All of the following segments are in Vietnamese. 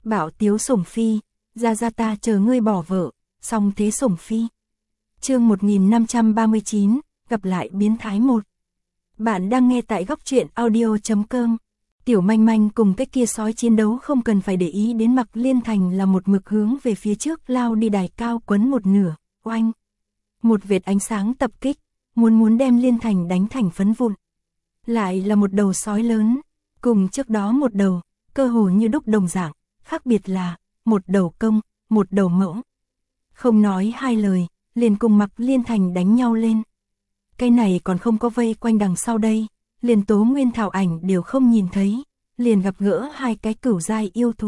Bảo tiếu sủng phi, ra ta chờ ngươi bỏ vợ, song thế sủng phi. Chương 1539, gặp lại biến thái 1. Bạn đang nghe tại góc truyện audio.com. Tiểu Manh Manh cùng cái kia sói chiến đấu không cần phải để ý đến Mạc Liên Thành là một mực hướng về phía trước lao đi đài cao quấn một nửa, oanh. Một vệt ánh sáng tập kích, muốn đem Liên Thành đánh thành phấn vụn. Lại là một đầu sói lớn, cùng trước đó một đầu, cơ hồ như đúc đồng dạng, khác biệt là, một đầu công, một đầu mẫu. Không nói hai lời, liền cùng Mạc Liên Thành đánh nhau lên. Cái này còn không có vây quanh đằng sau đây, liền Tố Nguyên Thảo ảnh đều không nhìn thấy, liền gặp gỡ hai cái cửu giai yêu thú.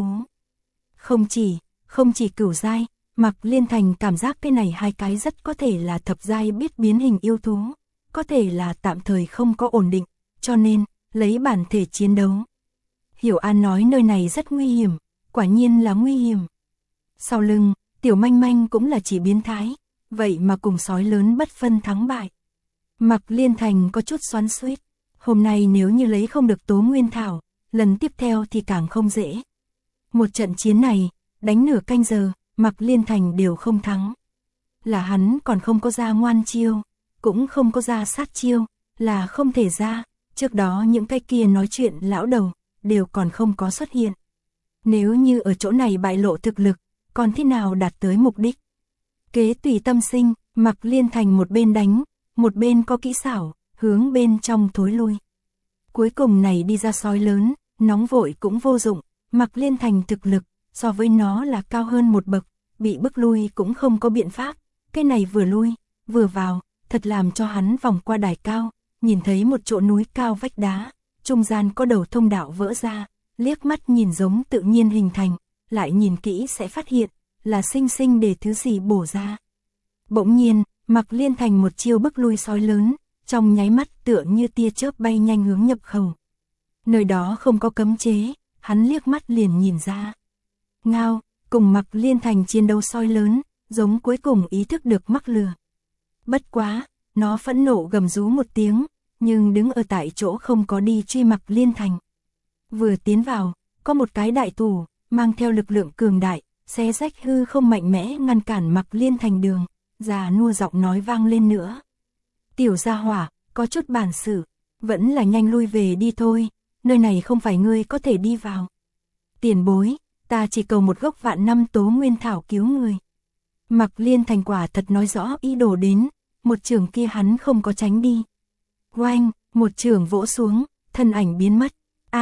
Không chỉ cửu giai, Mạc Liên Thành cảm giác cái này hai cái rất có thể là thập giai biết biến hình yêu thú, có thể là tạm thời không có ổn định, cho nên, lấy bản thể chiến đấu. Hiểu An nói nơi này rất nguy hiểm, quả nhiên là nguy hiểm. Sau lưng, Tiểu Manh Manh cũng là chỉ biến thái, vậy mà cùng sói lớn bất phân thắng bại. Mạc Liên Thành có chút xoắn xuýt, hôm nay nếu như lấy không được Tố Nguyên Thảo, lần tiếp theo thì càng không dễ. Một trận chiến này, đánh nửa canh giờ, Mạc Liên Thành đều không thắng. Là hắn còn không có ra ngoan chiêu, cũng không có ra sát chiêu, là không thể ra, trước đó những cái kia nói chuyện lão đầu, đều còn không có xuất hiện. Nếu như ở chỗ này bại lộ thực lực, còn thế nào đạt tới mục đích? Kế tùy tâm sinh, Mạc Liên Thành một bên đánh, một bên có kỹ xảo, hướng bên trong thối lui. Cuối cùng này đi ra sói lớn, nóng vội cũng vô dụng, Mạc Liên Thành thực lực, so với nó là cao hơn một bậc, bị bức lui cũng không có biện pháp, cái này vừa lui, vừa vào, thật làm cho hắn vòng qua đài cao, nhìn thấy một chỗ núi cao vách đá, trung gian có đầu thông đạo vỡ ra, liếc mắt nhìn giống tự nhiên hình thành, lại nhìn kỹ sẽ phát hiện, là sinh sinh để thứ gì bổ ra. Bỗng nhiên, Mạc Liên Thành một chiêu bức lui sói lớn, trong nháy mắt tựa như tia chớp bay nhanh hướng nhập khẩu. Nơi đó không có cấm chế, hắn liếc mắt liền nhìn ra. Ngao, cùng Mạc Liên Thành chiến đấu sói lớn, giống cuối cùng ý thức được mắc lừa. Bất quá, nó phẫn nộ gầm rú một tiếng, nhưng đứng ở tại chỗ không có đi truy Mạc Liên Thành. Vừa tiến vào, có một cái đại tù, mang theo lực lượng cường đại, xé rách hư không mạnh mẽ ngăn cản Mạc Liên Thành đường, già nua giọng nói vang lên nữa. Tiểu gia hỏa, có chút bản sự, vẫn là nhanh lui về đi thôi, nơi này không phải ngươi có thể đi vào. Tiền bối, ta chỉ cầu một gốc vạn năm Tố Nguyên Thảo cứu người. Mạc Liên Thành quả thật nói rõ ý đồ đến, một trường kia hắn không có tránh đi. Oanh, một trường vỗ xuống, thân ảnh biến mất.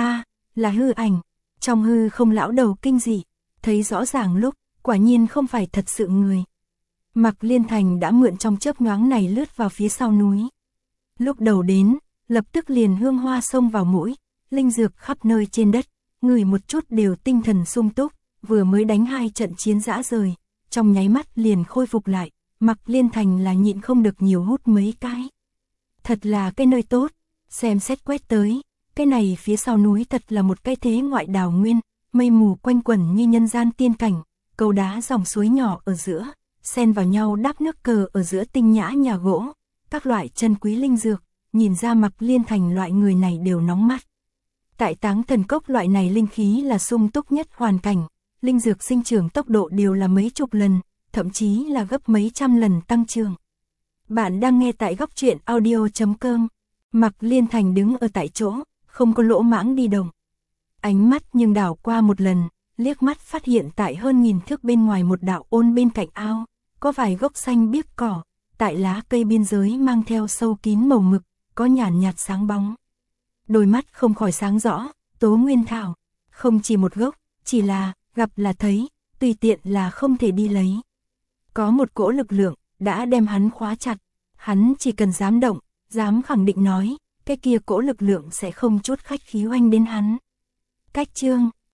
Là hư ảnh. Trong hư không lão đầu kinh dị, thấy rõ ràng lúc, quả nhiên không phải thật sự người. Mạc Liên Thành đã mượn trong chớp nhoáng này lướt vào phía sau núi. Lúc đầu đến, lập tức liền hương hoa xông vào mũi, linh dược khắp nơi trên đất, người một chút đều tinh thần sung túc, vừa mới đánh 2 trận chiến dã rời, trong nháy mắt liền khôi phục lại, Mạc Liên Thành là nhịn không được nhiều hút mấy cái. Thật là cái nơi tốt, xem xét quét tới, cái này phía sau núi thật là một cái thế ngoại đào nguyên, mây mù quanh quẩn như nhân gian tiên cảnh, cầu đá dòng suối nhỏ ở giữa, xen vào nhau đắp nước cờ ở giữa tinh nhã nhà gỗ, các loại chân quý linh dược, nhìn ra Mạc Liên Thành loại người này đều nóng mắt. Tại Táng Thần Cốc loại này linh khí là sung túc nhất hoàn cảnh, linh dược sinh trưởng tốc độ đều là mấy chục lần, thậm chí là gấp mấy trăm lần tăng trưởng. Bạn đang nghe tại góc truyện audio.com. Mạc Liên Thành đứng ở tại chỗ, không có lỗ mãng đi động. Ánh mắt nhưng đảo qua một lần, liếc mắt phát hiện tại hơn 1000 thước bên ngoài một đạo ôn bên cạnh ao, có vài gốc xanh biếc cỏ, tại lá cây biên giới mang theo sâu kín màu mực, có nhàn nhạt sáng bóng. Đôi mắt không khỏi sáng rõ, Tố Nguyên Thảo, không chỉ một gốc, chỉ là, gặp là thấy, tùy tiện là không thể đi lấy. Có một cỗ lực lượng, đã đem hắn khóa chặt, hắn chỉ cần dám động, dám khẳng định nói, cái kia cỗ lực lượng sẽ không chút khách khí oanh đến hắn. Cách chương